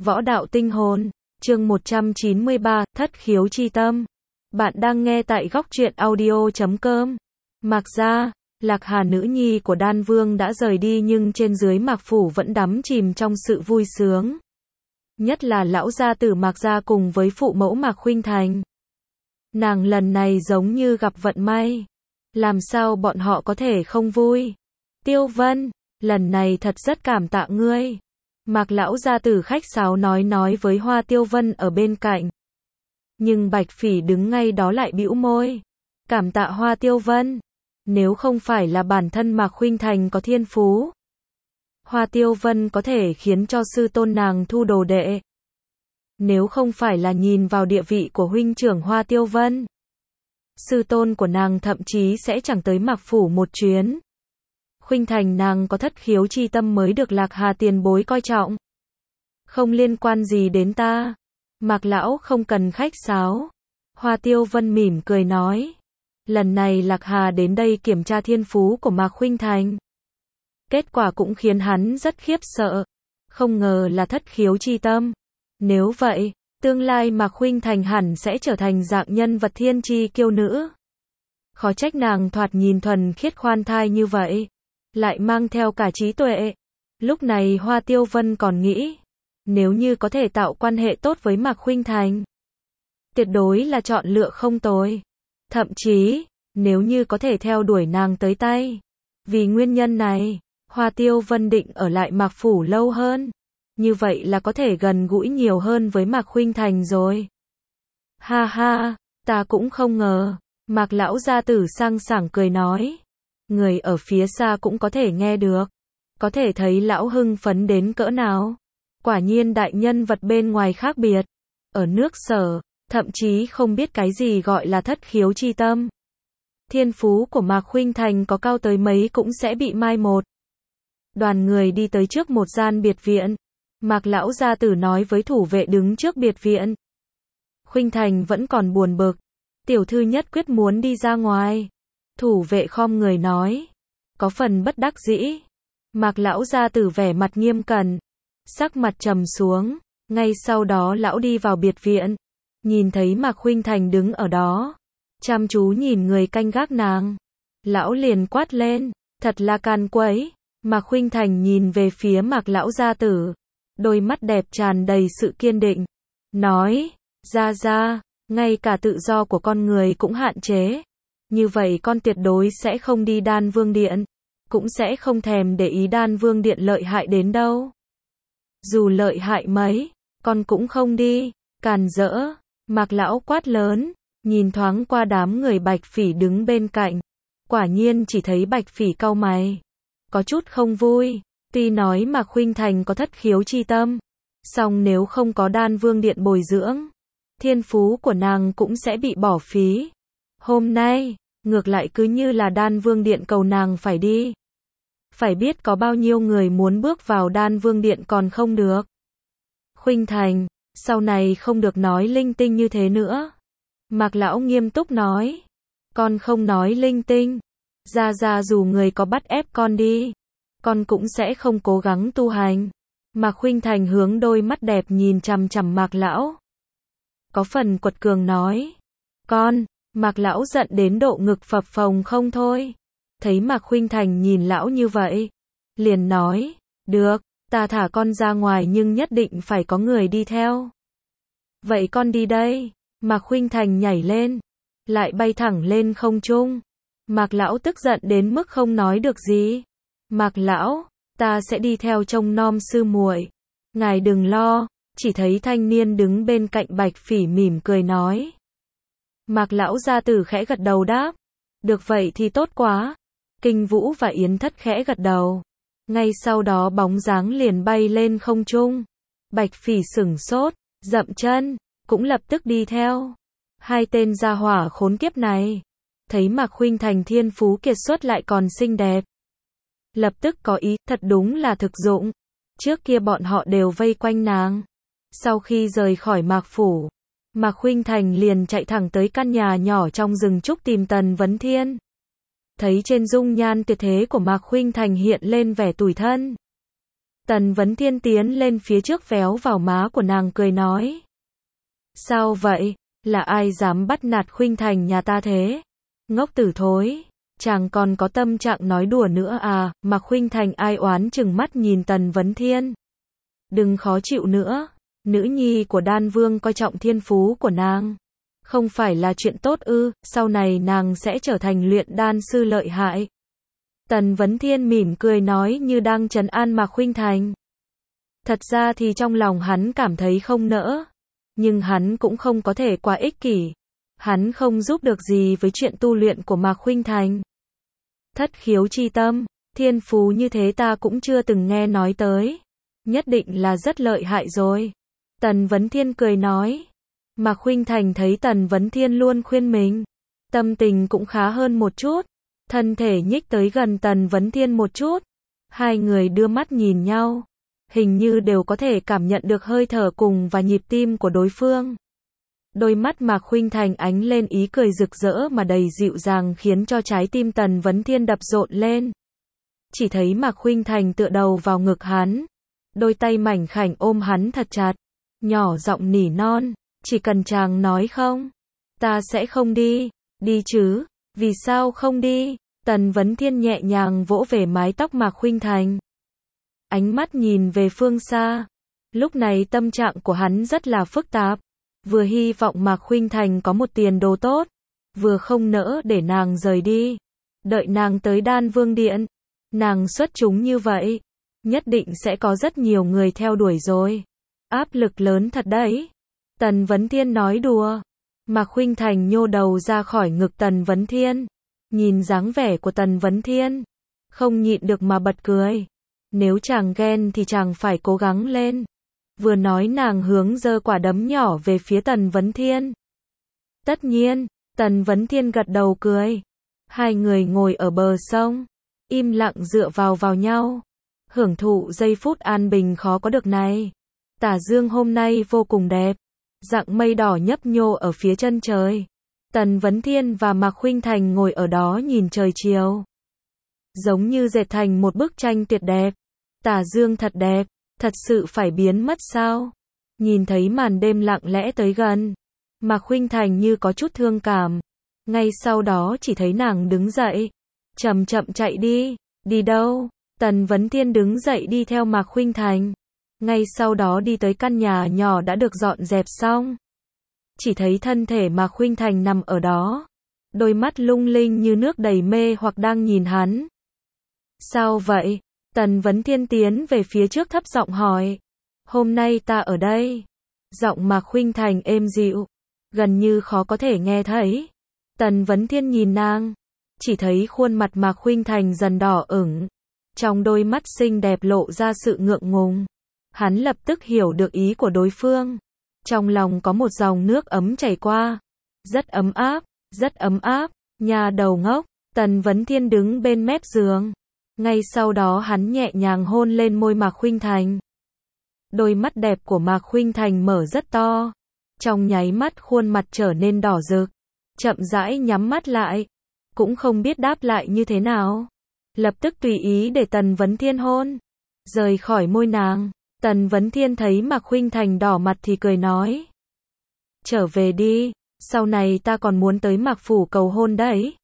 Võ đạo tinh hồn, chương 193, thất khiếu chi tâm. Bạn đang nghe tại góc truyện audio.com. Mạc gia, Lạc Hà nữ nhi của Đan Vương đã rời đi nhưng trên dưới Mạc phủ vẫn đắm chìm trong sự vui sướng. Nhất là lão gia tử Mạc gia cùng với phụ mẫu Mạc Khuynh Thành. Nàng lần này giống như gặp vận may. Làm sao bọn họ có thể không vui? Tiêu Vân, lần này thật rất cảm tạ ngươi. Mạc lão gia tử khách sáo nói với Hoa Tiêu Vân ở bên cạnh. Nhưng Bạch Phỉ đứng ngay đó lại bĩu môi. Cảm tạ Hoa Tiêu Vân. Nếu không phải là bản thân Mạc Khuynh Thành có thiên phú, Hoa Tiêu Vân có thể khiến cho sư tôn nàng thu đồ đệ. Nếu không phải là nhìn vào địa vị của huynh trưởng Hoa Tiêu Vân, sư tôn của nàng thậm chí sẽ chẳng tới Mạc phủ một chuyến. Khuynh Thành nàng có thất khiếu chi tâm mới được Lạc Hà tiền bối coi trọng. Không liên quan gì đến ta. Mạc lão không cần khách sáo. Hoa Tiêu Vân mỉm cười nói. Lần này Lạc Hà đến đây kiểm tra thiên phú của Mạc Khuynh Thành. Kết quả cũng khiến hắn rất khiếp sợ. Không ngờ là thất khiếu chi tâm. Nếu vậy, tương lai Mạc Khuynh Thành hẳn sẽ trở thành dạng nhân vật thiên chi kiêu nữ. Khó trách nàng thoạt nhìn thuần khiết khoan thai như vậy, lại mang theo cả trí tuệ. Lúc này Hoa Tiêu Vân còn nghĩ, nếu như có thể tạo quan hệ tốt với Mạc Khuynh Thành, tuyệt đối là chọn lựa không tồi. Thậm chí, nếu như có thể theo đuổi nàng tới tay. Vì nguyên nhân này, Hoa Tiêu Vân định ở lại Mạc phủ lâu hơn. Như vậy là có thể gần gũi nhiều hơn với Mạc Khuynh Thành rồi. Ha ha, ta cũng không ngờ. Mạc lão gia tử sang sảng cười nói. Người ở phía xa cũng có thể nghe được. Có thể thấy lão hưng phấn đến cỡ nào. Quả nhiên đại nhân vật bên ngoài khác biệt. Ở nước Sở, thậm chí không biết cái gì gọi là thất khiếu chi tâm. Thiên phú của Mạc Khuynh Thành có cao tới mấy cũng sẽ bị mai một. Đoàn người đi tới trước một gian biệt viện. Mạc lão gia tử nói với thủ vệ đứng trước biệt viện. Khuynh Thành vẫn còn buồn bực. Tiểu thư nhất quyết muốn đi ra ngoài. Thủ vệ khom người nói. Có phần bất đắc dĩ. Mạc lão gia tử vẻ mặt nghiêm cẩn. Sắc mặt trầm xuống. Ngay sau đó lão đi vào biệt viện. Nhìn thấy Mạc Khuynh Thành đứng ở đó. Chăm chú nhìn người canh gác nàng. Lão liền quát lên. Thật là can quấy. Mạc Khuynh Thành nhìn về phía Mạc lão gia tử. Đôi mắt đẹp tràn đầy sự kiên định. Nói. Ra, ngay cả tự do của con người cũng hạn chế. Như vậy con tuyệt đối sẽ không đi Đan Vương Điện. Cũng sẽ không thèm để ý Đan Vương Điện lợi hại đến đâu. Dù lợi hại mấy, con cũng không đi. Càn rỡ. Mạc lão quát lớn. Nhìn thoáng qua đám người Bạch Phỉ đứng bên cạnh. Quả nhiên chỉ thấy Bạch Phỉ cau mày. Có chút không vui. Tuy nói Mạc Khuynh Thành có thất khiếu chi tâm. Song nếu không có Đan Vương Điện bồi dưỡng, thiên phú của nàng cũng sẽ bị bỏ phí. Hôm nay, ngược lại cứ như là Đan Vương Điện cầu nàng phải đi. Phải biết có bao nhiêu người muốn bước vào Đan Vương Điện còn không được. Khuynh Thành, sau này không được nói linh tinh như thế nữa. Mạc lão nghiêm túc nói. Con không nói linh tinh. Ra dù người có bắt ép con đi, con cũng sẽ không cố gắng tu hành. Mạc Khuynh Thành hướng đôi mắt đẹp nhìn chằm chằm Mạc lão. Có phần quật cường nói. Con, Mạc lão giận đến độ ngực phập phồng không thôi. Thấy Mạc Khuynh Thành nhìn lão như vậy, liền nói. Được, ta thả con ra ngoài nhưng nhất định phải có người đi theo. Vậy con đi đây. Mạc Khuynh Thành nhảy lên, lại bay thẳng lên không trung. Mạc lão tức giận đến mức không nói được gì. Mạc lão, ta sẽ đi theo trông nom sư muội. Ngài đừng lo. Chỉ thấy thanh niên đứng bên cạnh Bạch Phỉ mỉm cười nói. Mạc lão gia tử khẽ gật đầu đáp. Được vậy thì tốt quá. Kinh Vũ và Yến Thất khẽ gật đầu. Ngay sau đó bóng dáng liền bay lên không trung. Bạch Phỉ sửng sốt, dậm chân, cũng lập tức đi theo. Hai tên gia hỏa khốn kiếp này. Thấy Mạc Khuynh Thành thiên phú kiệt xuất lại còn xinh đẹp. Lập tức có ý, thật đúng là thực dụng. Trước kia bọn họ đều vây quanh nàng. Sau khi rời khỏi Mạc phủ, Mạc Khuynh Thành liền chạy thẳng tới căn nhà nhỏ trong rừng trúc tìm Tần Vấn Thiên. Thấy trên dung nhan tuyệt thế của Mạc Khuynh Thành hiện lên vẻ tủi thân. Tần Vấn Thiên tiến lên phía trước véo vào má của nàng cười nói. Sao vậy? Là ai dám bắt nạt Khuynh Thành nhà ta thế? Ngốc tử thối, chàng còn có tâm trạng nói đùa nữa à? Mà Khuynh Thành ai oán chừng mắt nhìn Tần Vấn Thiên. Đừng khó chịu nữa, nữ nhi của Đan Vương coi trọng thiên phú của nàng. Không phải là chuyện tốt ư, sau này nàng sẽ trở thành luyện đan sư lợi hại. Tần Vấn Thiên mỉm cười nói như đang trấn an Mạc Khuynh Thành. Thật ra thì trong lòng hắn cảm thấy không nỡ. Nhưng hắn cũng không có thể quá ích kỷ. Hắn không giúp được gì với chuyện tu luyện của Mạc Khuynh Thành. Thất khiếu chi tâm, thiên phú như thế ta cũng chưa từng nghe nói tới. Nhất định là rất lợi hại rồi. Tần Vấn Thiên cười nói. Mạc Khuynh Thành thấy Tần Vấn Thiên luôn khuyên mình. Tâm tình cũng khá hơn một chút. Thân thể nhích tới gần Tần Vấn Thiên một chút. Hai người đưa mắt nhìn nhau. Hình như đều có thể cảm nhận được hơi thở cùng và nhịp tim của đối phương. Đôi mắt Mạc Khuynh Thành ánh lên ý cười rực rỡ mà đầy dịu dàng khiến cho trái tim Tần Vấn Thiên đập rộn lên. Chỉ thấy Mạc Khuynh Thành tựa đầu vào ngực hắn. Đôi tay mảnh khảnh ôm hắn thật chặt. Nhỏ giọng nỉ non. Chỉ cần chàng nói không. Ta sẽ không đi. Đi chứ. Vì sao không đi? Tần Vấn Thiên nhẹ nhàng vỗ về mái tóc Mạc Khuynh Thành. Ánh mắt nhìn về phương xa. Lúc này tâm trạng của hắn rất là phức tạp. Vừa hy vọng Mạc Khuynh Thành có một tiền đồ tốt. Vừa không nỡ để nàng rời đi. Đợi nàng tới Đan Vương Điện. Nàng xuất chúng như vậy. Nhất định sẽ có rất nhiều người theo đuổi rồi. Áp lực lớn thật đấy. Tần Vấn Thiên nói đùa. Mạc Khuynh Thành nhô đầu ra khỏi ngực Tần Vấn Thiên. Nhìn dáng vẻ của Tần Vấn Thiên. Không nhịn được mà bật cười. Nếu chàng ghen thì chàng phải cố gắng lên. Vừa nói nàng hướng giơ quả đấm nhỏ về phía Tần Vấn Thiên. Tất nhiên, Tần Vấn Thiên gật đầu cười. Hai người ngồi ở bờ sông. Im lặng dựa vào nhau. Hưởng thụ giây phút an bình khó có được này. Tà dương hôm nay vô cùng đẹp. Dạng mây đỏ nhấp nhô ở phía chân trời. Tần Vấn Thiên và Mạc Khuynh Thành ngồi ở đó nhìn trời chiều. Giống như dệt thành một bức tranh tuyệt đẹp. Tà dương thật đẹp, thật sự phải biến mất sao? Nhìn thấy màn đêm lặng lẽ tới gần. Mạc Khuynh Thành như có chút thương cảm. Ngay sau đó chỉ thấy nàng đứng dậy. Chậm chậm chạy đi. Đi đâu? Tần Vấn Thiên đứng dậy đi theo Mạc Khuynh Thành. Ngay sau đó đi tới căn nhà nhỏ đã được dọn dẹp xong. Chỉ thấy thân thể Mạc Khuynh Thành nằm ở đó. Đôi mắt lung linh như nước đầy mê hoặc đang nhìn hắn. Sao vậy? Tần Vấn Thiên tiến về phía trước thấp giọng hỏi. Hôm nay ta ở đây. Giọng Mạc Khuynh Thành êm dịu. Gần như khó có thể nghe thấy. Tần Vấn Thiên nhìn nàng. Chỉ thấy khuôn mặt Mạc Khuynh Thành dần đỏ ửng. Trong đôi mắt xinh đẹp lộ ra sự ngượng ngùng. Hắn lập tức hiểu được ý của đối phương. Trong lòng có một dòng nước ấm chảy qua. Rất ấm áp, rất ấm áp. Nhà đầu ngốc. Tần Vấn Thiên đứng bên mép giường. Ngay sau đó hắn nhẹ nhàng hôn lên môi Mạc Khuynh Thành. Đôi mắt đẹp của Mạc Khuynh Thành mở rất to. Trong nháy mắt khuôn mặt trở nên đỏ rực. Chậm rãi nhắm mắt lại. Cũng không biết đáp lại như thế nào. Lập tức tùy ý để Tần Vấn Thiên hôn. Rời khỏi môi nàng. Tần Vấn Thiên thấy Mạc Khuynh Thành đỏ mặt thì cười nói. Trở về đi. Sau này ta còn muốn tới Mạc Phủ cầu hôn đấy.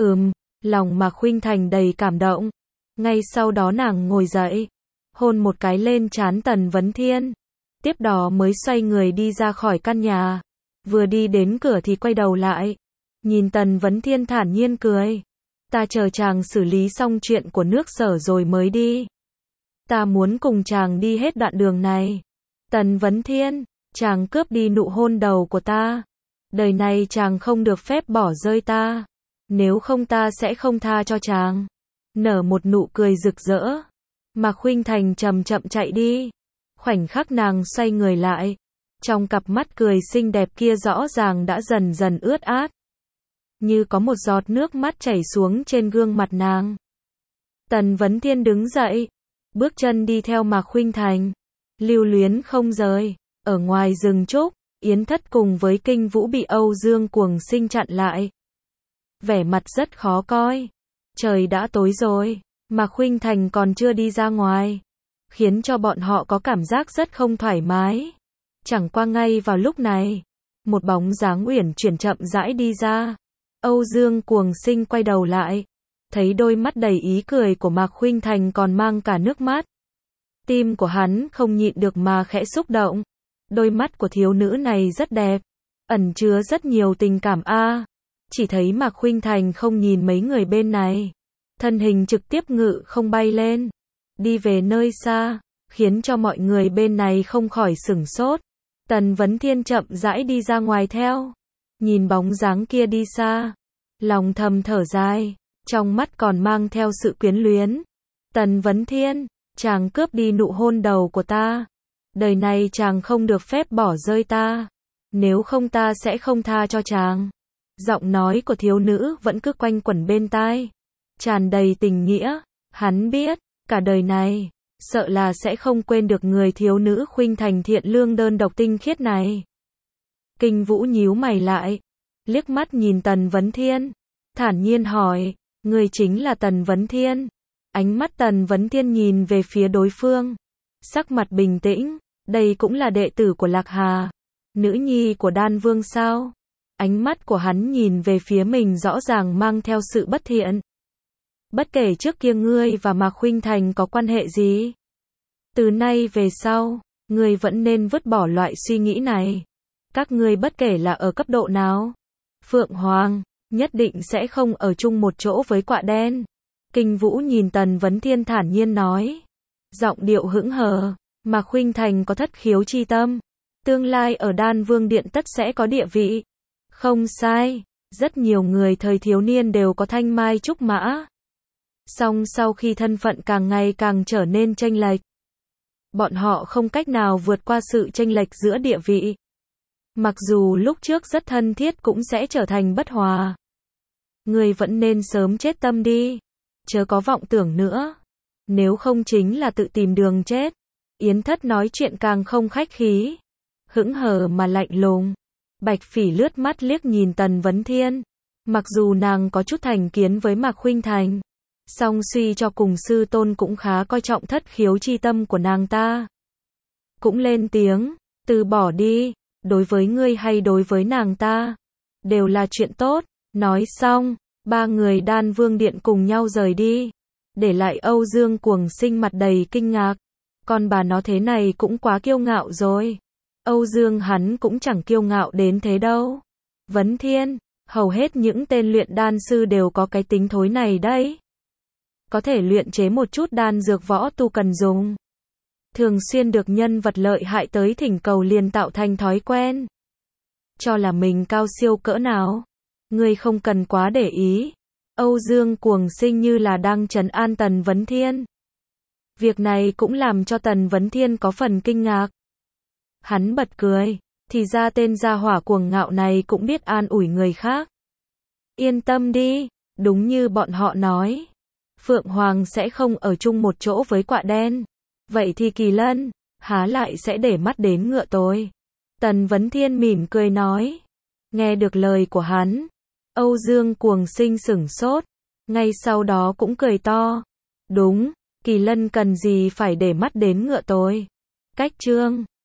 Lòng Mạc Khuynh Thành đầy cảm động. Ngay sau đó nàng ngồi dậy. Hôn một cái lên trán Tần Vấn Thiên. Tiếp đó mới xoay người đi ra khỏi căn nhà. Vừa đi đến cửa thì quay đầu lại. Nhìn Tần Vấn Thiên thản nhiên cười. Ta chờ chàng xử lý xong chuyện của nước Sở rồi mới đi. Ta muốn cùng chàng đi hết đoạn đường này. Tần Vấn Thiên, chàng cướp đi nụ hôn đầu của ta. Đời này chàng không được phép bỏ rơi ta. Nếu không ta sẽ không tha cho chàng. Nở một nụ cười rực rỡ. Mạc Khuynh Thành chậm chậm chạy đi. Khoảnh khắc nàng xoay người lại. Trong cặp mắt cười xinh đẹp kia rõ ràng đã dần dần ướt át. Như có một giọt nước mắt chảy xuống trên gương mặt nàng. Tần Vấn Thiên đứng dậy. Bước chân đi theo Mạc Khuynh Thành. Lưu luyến không rời. Ở ngoài rừng trúc, Yến Thất cùng với Kinh Vũ bị Âu Dương Cuồng Sinh chặn lại. Vẻ mặt rất khó coi. Trời đã tối rồi. Mạc Khuynh Thành còn chưa đi ra ngoài. khiến cho bọn họ có cảm giác rất không thoải mái. Chẳng qua ngay vào lúc này, một bóng dáng uyển chuyển chậm rãi đi ra. Âu Dương Cuồng Sinh quay đầu lại, thấy đôi mắt đầy ý cười của Mạc Khuynh Thành còn mang cả nước mắt. Tim của hắn không nhịn được mà khẽ xúc động. Đôi mắt của thiếu nữ này rất đẹp, ẩn chứa rất nhiều tình cảm a. Chỉ thấy Mạc Khuynh Thành không nhìn mấy người bên này, thân hình trực tiếp ngự không bay lên, đi về nơi xa, khiến cho mọi người bên này không khỏi sửng sốt. Tần Vấn Thiên chậm rãi đi ra ngoài theo, nhìn bóng dáng kia đi xa, lòng thầm thở dài, trong mắt còn mang theo sự quyến luyến. Tần Vấn Thiên, chàng cướp đi nụ hôn đầu của ta, đời này chàng không được phép bỏ rơi ta, nếu không ta sẽ không tha cho chàng. Giọng nói của thiếu nữ vẫn cứ quanh quẩn bên tai, tràn đầy tình nghĩa. Hắn biết, cả đời này, sợ là sẽ không quên được người thiếu nữ Khuynh Thành thiện lương đơn độc tinh khiết này. Kinh Vũ nhíu mày lại, liếc mắt nhìn Tần Vấn Thiên, thản nhiên hỏi, người chính là Tần Vấn Thiên? Ánh mắt Tần Vấn Thiên nhìn về phía đối phương, sắc mặt bình tĩnh, đây cũng là đệ tử của Lạc Hà, nữ nhi của Đan Vương sao? Ánh mắt của hắn nhìn về phía mình rõ ràng mang theo sự bất thiện. Bất kể trước kia ngươi và Mạc Khuynh Thành có quan hệ gì, từ nay về sau, ngươi vẫn nên vứt bỏ loại suy nghĩ này. Các ngươi bất kể là ở cấp độ nào, Phượng Hoàng nhất định sẽ không ở chung một chỗ với quạ đen. Kinh Vũ nhìn Tần Vấn Thiên thản nhiên nói, giọng điệu hững hờ, Mạc Khuynh Thành có thất khiếu chi tâm, tương lai ở Đan Vương Điện tất sẽ có địa vị. Không sai, rất nhiều người thời thiếu niên đều có thanh mai trúc mã. Song sau khi thân phận càng ngày càng trở nên chênh lệch, bọn họ không cách nào vượt qua sự chênh lệch giữa địa vị. Mặc dù lúc trước rất thân thiết cũng sẽ trở thành bất hòa. Người vẫn nên sớm chết tâm đi, chớ có vọng tưởng nữa, nếu không chính là tự tìm đường chết. Yến Thất nói chuyện càng không khách khí, hững hờ mà lạnh lùng. Bạch Phỉ lướt mắt liếc nhìn Tần Vấn Thiên, mặc dù nàng có chút thành kiến với Mạc Khuynh Thành, song suy cho cùng sư tôn cũng khá coi trọng thất khiếu chi tâm của nàng ta. Cũng lên tiếng, từ bỏ đi, đối với ngươi hay đối với nàng ta, đều là chuyện tốt. Nói xong, ba người Đan Vương Điện cùng nhau rời đi, để lại Âu Dương Cuồng Sinh mặt đầy kinh ngạc. Con bà nó thế này cũng quá kiêu ngạo rồi. Âu Dương hắn cũng chẳng kiêu ngạo đến thế đâu. Vấn Thiên, hầu hết những tên luyện đan sư đều có cái tính thối này đấy. Có thể luyện chế một chút đan dược võ tu cần dùng. Thường xuyên được nhân vật lợi hại tới thỉnh cầu liền tạo thành thói quen. Cho là mình cao siêu cỡ nào. Ngươi không cần quá để ý. Âu Dương Cuồng Sinh như là đang trấn an Tần Vấn Thiên. Việc này cũng làm cho Tần Vấn Thiên có phần kinh ngạc. Hắn bật cười, thì ra tên gia hỏa cuồng ngạo này cũng biết an ủi người khác. Yên tâm đi, đúng như bọn họ nói, Phượng Hoàng sẽ không ở chung một chỗ với quạ đen. Vậy thì Kỳ Lân, há lại sẽ để mắt đến ngựa tôi. Tần Vấn Thiên mỉm cười nói. Nghe được lời của hắn, Âu Dương Cuồng Sinh sửng sốt, ngay sau đó cũng cười to. Đúng, Kỳ Lân cần gì phải để mắt đến ngựa tôi. Cách chương